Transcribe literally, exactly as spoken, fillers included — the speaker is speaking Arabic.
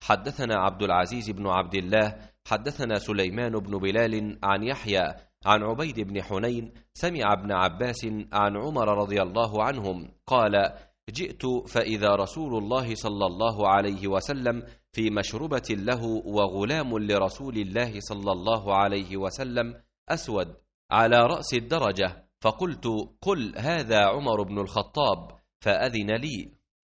حدثنا عبد العزيز بن عبد الله حدثنا سليمان بن بلال عن يحيى عن عبيد بن حنين سمع ابن عباس عن عمر رضي الله عنهم قال: جئت فإذا رسول الله صلى الله عليه وسلم في مشربة له وغلام لرسول الله صلى الله عليه وسلم أسود على رأس الدرجة، فقلت: قل هذا عمر بن الخطاب، فأذن لي.